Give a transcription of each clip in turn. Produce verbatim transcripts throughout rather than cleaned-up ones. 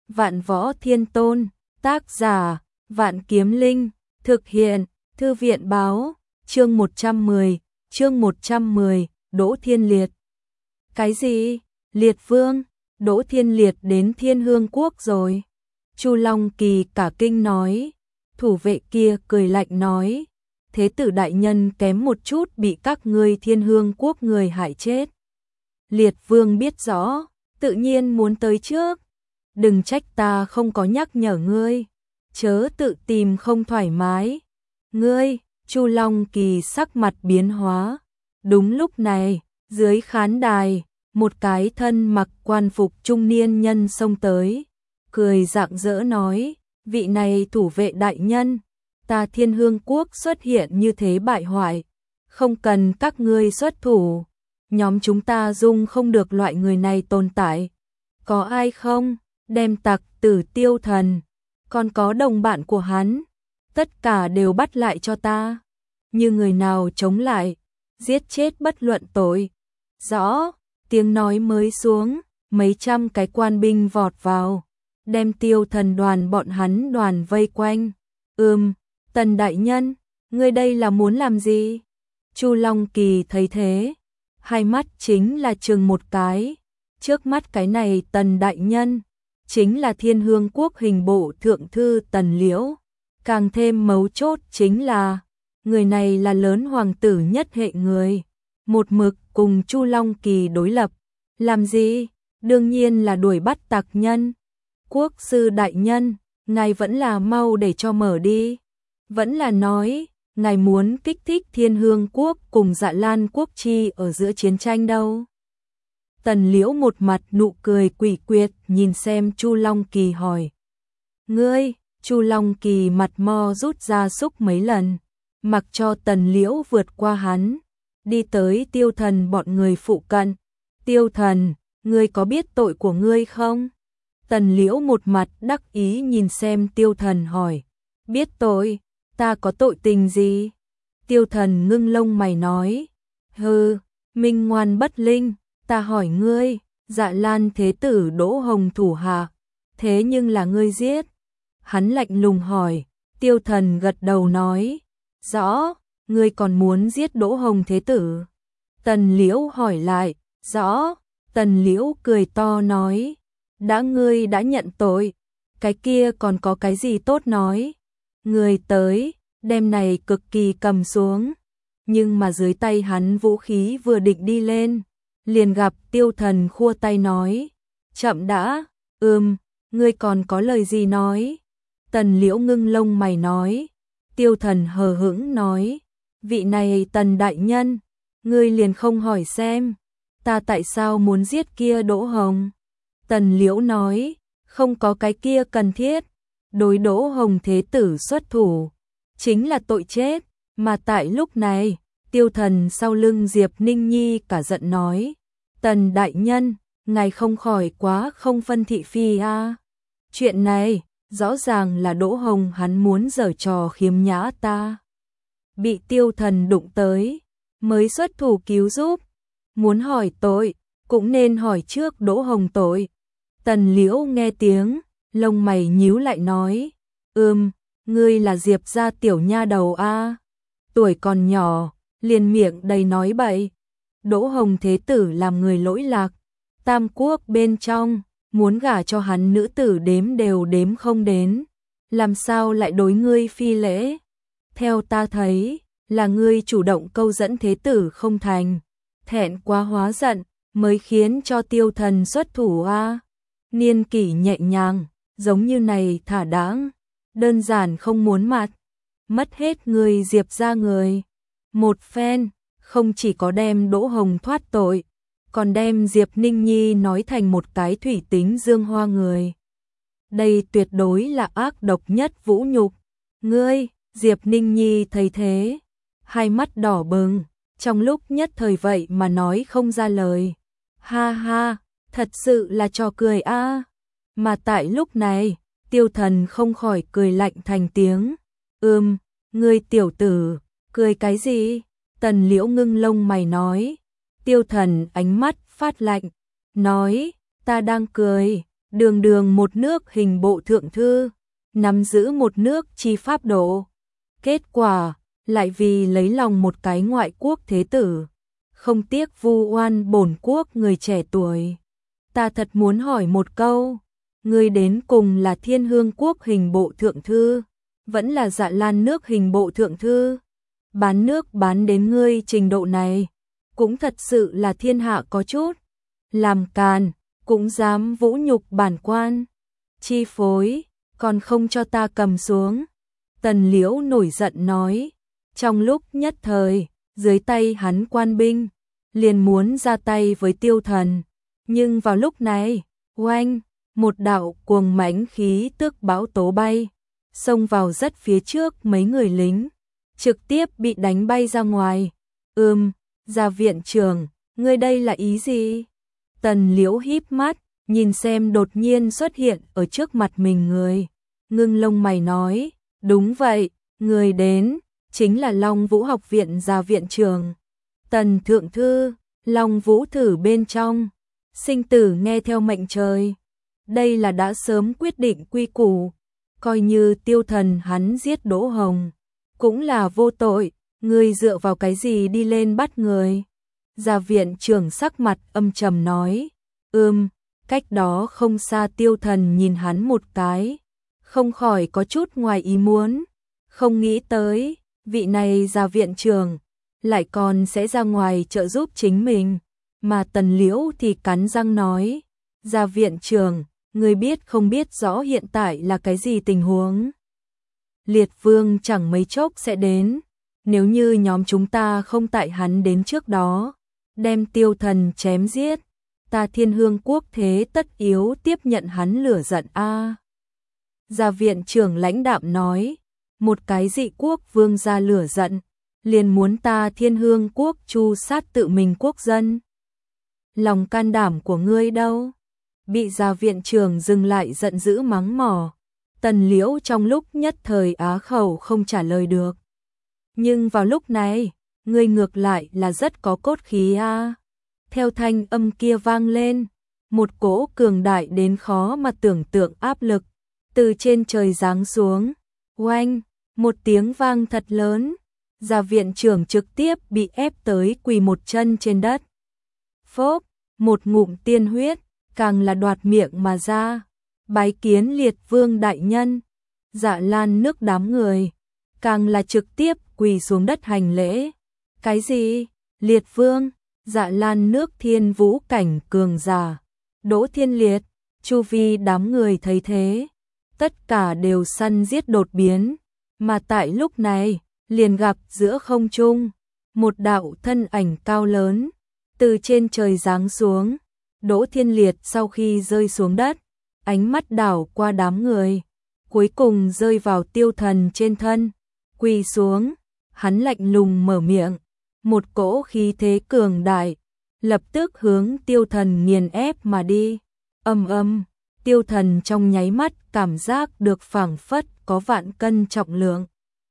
Vạn Võ Thiên Tôn, tác giả, Vạn Kiếm Linh, thực hiện, Thư viện báo, chương một trăm mười, chương một trăm mười, Đỗ Thiên Liệt. Cái gì? Liệt Vương, Đỗ Thiên Liệt đến Thiên Hương Quốc rồi. Chu Long Kỳ cả kinh nói, thủ vệ kia cười lạnh nói, thế tử đại nhân kém một chút bị các ngươi Thiên Hương Quốc người hại chết. Liệt Vương biết rõ, tự nhiên muốn tới trước. Đừng trách ta không có nhắc nhở ngươi, chớ tự tìm không thoải mái. Ngươi, Chu Long Kỳ sắc mặt biến hóa. Đúng lúc này, dưới khán đài, một cái thân mặc quan phục trung niên nhân xông tới, cười rạng rỡ nói, vị này thủ vệ đại nhân, ta Thiên Hương Quốc xuất hiện như thế bại hoại, không cần các ngươi xuất thủ, nhóm chúng ta dung không được loại người này tồn tại. Có ai không? Đem tặc tử Tiêu Thần, còn có đồng bạn của hắn, tất cả đều bắt lại cho ta. Như người nào chống lại, giết chết bất luận tội. Rõ, tiếng nói mới xuống, mấy trăm cái quan binh vọt vào, đem Tiêu Thần đoàn bọn hắn đoàn vây quanh. Ừm, Tần đại nhân, ngươi đây là muốn làm gì? Chu Long Kỳ thấy thế, hai mắt chính là chừng một cái. Trước mắt cái này Tần đại nhân, chính là Thiên Hương Quốc hình bộ thượng thư Tần Liễu. Càng thêm mấu chốt chính là, người này là lớn hoàng tử nhất hệ người, một mực cùng Chu Long Kỳ đối lập. Làm gì? Đương nhiên là đuổi bắt tặc nhân. Quốc sư đại nhân, ngài vẫn là mau để cho mở đi. Vẫn là nói, ngài muốn kích thích Thiên Hương Quốc cùng Dạ Lan Quốc chi ở giữa chiến tranh đâu. Tần Liễu một mặt nụ cười quỷ quyệt nhìn xem Chu Long Kỳ hỏi. Ngươi, Chu Long Kỳ mặt mo rút ra xúc mấy lần, mặc cho Tần Liễu vượt qua hắn, đi tới Tiêu Thần bọn người phụ cận. Tiêu Thần, ngươi có biết tội của ngươi không? Tần Liễu một mặt đắc ý nhìn xem Tiêu Thần hỏi. Biết tội, ta có tội tình gì? Tiêu Thần ngưng lông mày nói. Hừ, minh ngoan bất linh. Ta hỏi ngươi, Dạ Lan thế tử Đỗ Hồng thủ hạ, thế nhưng là ngươi giết. Hắn lạnh lùng hỏi. Tiêu Thần gật đầu nói, rõ, ngươi còn muốn giết Đỗ Hồng thế tử? Tần Liễu hỏi lại, rõ. Tần Liễu cười to nói, đã ngươi đã nhận tội, cái kia còn có cái gì tốt nói. Người tới, đem này cực kỳ cầm xuống. Nhưng mà dưới tay hắn vũ khí vừa định đi lên, liền gặp Tiêu Thần khua tay nói, chậm đã. Ừm, ngươi còn có lời gì nói? Tần Liễu ngưng lông mày nói. Tiêu Thần hờ hững nói, vị này Tần đại nhân, ngươi liền không hỏi xem, ta tại sao muốn giết kia Đỗ Hồng? Tần Liễu nói, không có cái kia cần thiết, đối Đỗ Hồng thế tử xuất thủ, chính là tội chết. Mà tại lúc này, Tiêu Thần sau lưng Diệp Ninh Nhi cả giận nói, Tần đại nhân, ngài không khỏi quá không phân thị phi a. À. Chuyện này, rõ ràng là Đỗ Hồng hắn muốn giở trò khiếm nhã ta. Bị Tiêu Thần đụng tới, mới xuất thủ cứu giúp. Muốn hỏi tội, cũng nên hỏi trước Đỗ Hồng tội. Tần Liễu nghe tiếng, lông mày nhíu lại nói, ừm, ngươi là Diệp gia tiểu nha đầu a. À. Tuổi còn nhỏ, liền miệng đầy nói bậy. Đỗ Hồng thế tử làm người lỗi lạc, Tam Quốc bên trong, muốn gả cho hắn nữ tử đếm đều đếm không đến, làm sao lại đối ngươi phi lễ? Theo ta thấy, là ngươi chủ động câu dẫn thế tử không thành, thẹn quá hóa giận, mới khiến cho Tiêu Thần xuất thủ a. À. Niên kỷ nhẹ nhàng, giống như này thả đáng, đơn giản không muốn mặt, mất hết người Diệp ra người. Một phen, không chỉ có đem Đỗ Hồng thoát tội, còn đem Diệp Ninh Nhi nói thành một cái thủy tính dương hoa người. Đây tuyệt đối là ác độc nhất vũ nhục. Ngươi, Diệp Ninh Nhi thấy thế, hai mắt đỏ bừng, trong lúc nhất thời vậy mà nói không ra lời. Ha ha, thật sự là trò cười a. À. Mà tại lúc này, Tiêu Thần không khỏi cười lạnh thành tiếng. Ừm, ngươi tiểu tử, cười cái gì? Tần Liễu ngưng lông mày nói. Tiêu Thần ánh mắt phát lạnh, nói, ta đang cười, đường đường một nước hình bộ thượng thư, nắm giữ một nước chi pháp độ. Kết quả, lại vì lấy lòng một cái ngoại quốc thế tử, không tiếc vu oan bổn quốc người trẻ tuổi. Ta thật muốn hỏi một câu, ngươi đến cùng là Thiên Hương quốc hình bộ thượng thư, vẫn là Dạ Lan nước hình bộ thượng thư? Bán nước bán đến ngươi trình độ này, cũng thật sự là thiên hạ có chút. Làm càn, cũng dám vũ nhục bản quan. Chi phối, còn không cho ta cầm xuống. Tần Liễu nổi giận nói. Trong lúc nhất thời, dưới tay hắn quan binh, liền muốn ra tay với Tiêu Thần. Nhưng vào lúc này, oanh, một đạo cuồng mãnh khí tức bão tố bay, xông vào rất phía trước mấy người lính, trực tiếp bị đánh bay ra ngoài. Ừm, Gia viện trưởng, ngươi đây là ý gì? Tần Liễu híp mắt, nhìn xem đột nhiên xuất hiện ở trước mặt mình người. Ngưng lông mày nói, đúng vậy, người đến, chính là Long Vũ học viện Gia viện trưởng. Tần thượng thư, Long Vũ thử bên trong, sinh tử nghe theo mệnh trời. Đây là đã sớm quyết định quy củ, coi như Tiêu Thần hắn giết Đỗ Hồng, cũng là vô tội, người dựa vào cái gì đi lên bắt người? Gia viện trưởng sắc mặt âm trầm nói, ừm, cách đó không xa Tiêu Thần nhìn hắn một cái, không khỏi có chút ngoài ý muốn, không nghĩ tới, vị này Gia viện trưởng, lại còn sẽ ra ngoài trợ giúp chính mình, mà Tần Liễu thì cắn răng nói, Gia viện trưởng, người biết không biết rõ hiện tại là cái gì tình huống? Liệt Vương chẳng mấy chốc sẽ đến, nếu như nhóm chúng ta không tại hắn đến trước đó, đem Tiêu Thần chém giết, ta Thiên Hương quốc thế tất yếu tiếp nhận hắn lửa giận a. Gia viện trưởng lãnh đạm nói, một cái dị quốc vương gia lửa giận, liền muốn ta Thiên Hương quốc tru sát tự mình quốc dân. Lòng can đảm của ngươi đâu? Bị Gia viện trưởng dừng lại giận dữ mắng mỏ. Tần Liễu trong lúc nhất thời á khẩu không trả lời được. Nhưng vào lúc này, ngươi ngược lại là rất có cốt khí a. À. Theo thanh âm kia vang lên, một cỗ cường đại đến khó mà tưởng tượng áp lực từ trên trời giáng xuống. Oanh, một tiếng vang thật lớn, Gia viện trưởng trực tiếp bị ép tới quỳ một chân trên đất. Phốp, một ngụm tiên huyết, càng là đoạt miệng mà ra. Bái kiến Liệt Vương đại nhân. Dạ Lan nước đám người, càng là trực tiếp quỳ xuống đất hành lễ. Cái gì? Liệt Vương? Dạ Lan nước thiên vũ cảnh cường giả. Đỗ Thiên Liệt, chu vi đám người thấy thế, tất cả đều săn giết đột biến, mà tại lúc này, liền gặp giữa không trung, một đạo thân ảnh cao lớn, từ trên trời giáng xuống. Đỗ Thiên Liệt sau khi rơi xuống đất, ánh mắt đảo qua đám người, cuối cùng rơi vào Tiêu Thần trên thân, quỳ xuống, hắn lạnh lùng mở miệng, một cỗ khí thế cường đại, lập tức hướng Tiêu Thần nghiền ép mà đi. Âm âm, Tiêu Thần trong nháy mắt cảm giác được phảng phất có vạn cân trọng lượng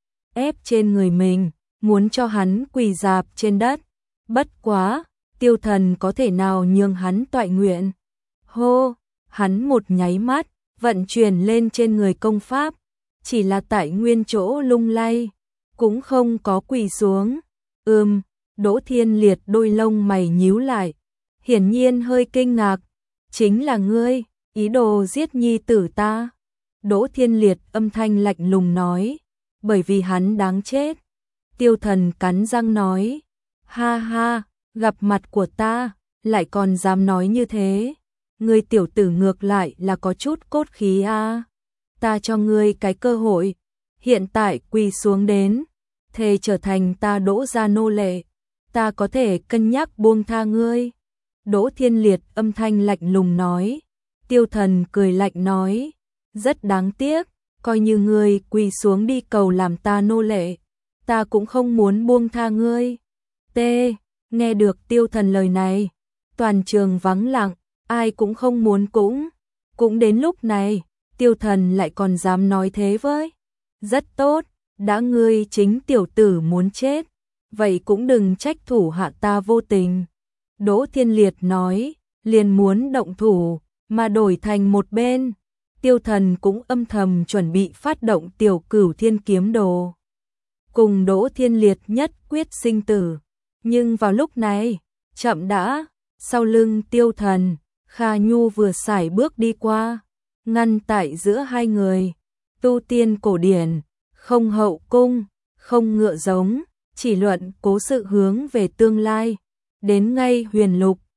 ép trên người mình, muốn cho hắn quỳ rạp trên đất. Bất quá, Tiêu Thần có thể nào nhường hắn toại nguyện? Hô, hắn một nháy mắt, vận chuyển lên trên người công pháp, chỉ là tại nguyên chỗ lung lay, cũng không có quỳ xuống. Ừm, Đỗ Thiên Liệt đôi lông mày nhíu lại, hiển nhiên hơi kinh ngạc. Chính là ngươi, ý đồ giết nhi tử ta. Đỗ Thiên Liệt âm thanh lạnh lùng nói, bởi vì hắn đáng chết. Tiêu Thần cắn răng nói, ha ha, gặp mặt của ta, lại còn dám nói như thế. Ngươi tiểu tử ngược lại là có chút cốt khí a. À. Ta cho ngươi cái cơ hội, hiện tại quỳ xuống đến, thề trở thành ta Đỗ gia nô lệ, ta có thể cân nhắc buông tha ngươi. Đỗ Thiên Liệt âm thanh lạnh lùng nói. Tiêu Thần cười lạnh nói, rất đáng tiếc, coi như ngươi quỳ xuống đi cầu làm ta nô lệ, ta cũng không muốn buông tha ngươi. T. Nghe được Tiêu Thần lời này, toàn trường vắng lặng, ai cũng không muốn cũng. Cũng đến lúc này, Tiêu Thần lại còn dám nói thế với. Rất tốt, đã ngươi chính tiểu tử muốn chết, vậy cũng đừng trách thủ hạ ta vô tình. Đỗ Thiên Liệt nói, liền muốn động thủ, mà đổi thành một bên, Tiêu Thần cũng âm thầm chuẩn bị phát động tiểu cửu thiên kiếm đồ. Cùng Đỗ Thiên Liệt nhất quyết sinh tử. Nhưng vào lúc này, chậm đã, sau lưng Tiêu Thần, Kha Nhu vừa sải bước đi qua, ngăn tại giữa hai người. Tu tiên cổ điển, không hậu cung, không ngựa giống, chỉ luận cố sự hướng về tương lai. Đến ngay huyền lục,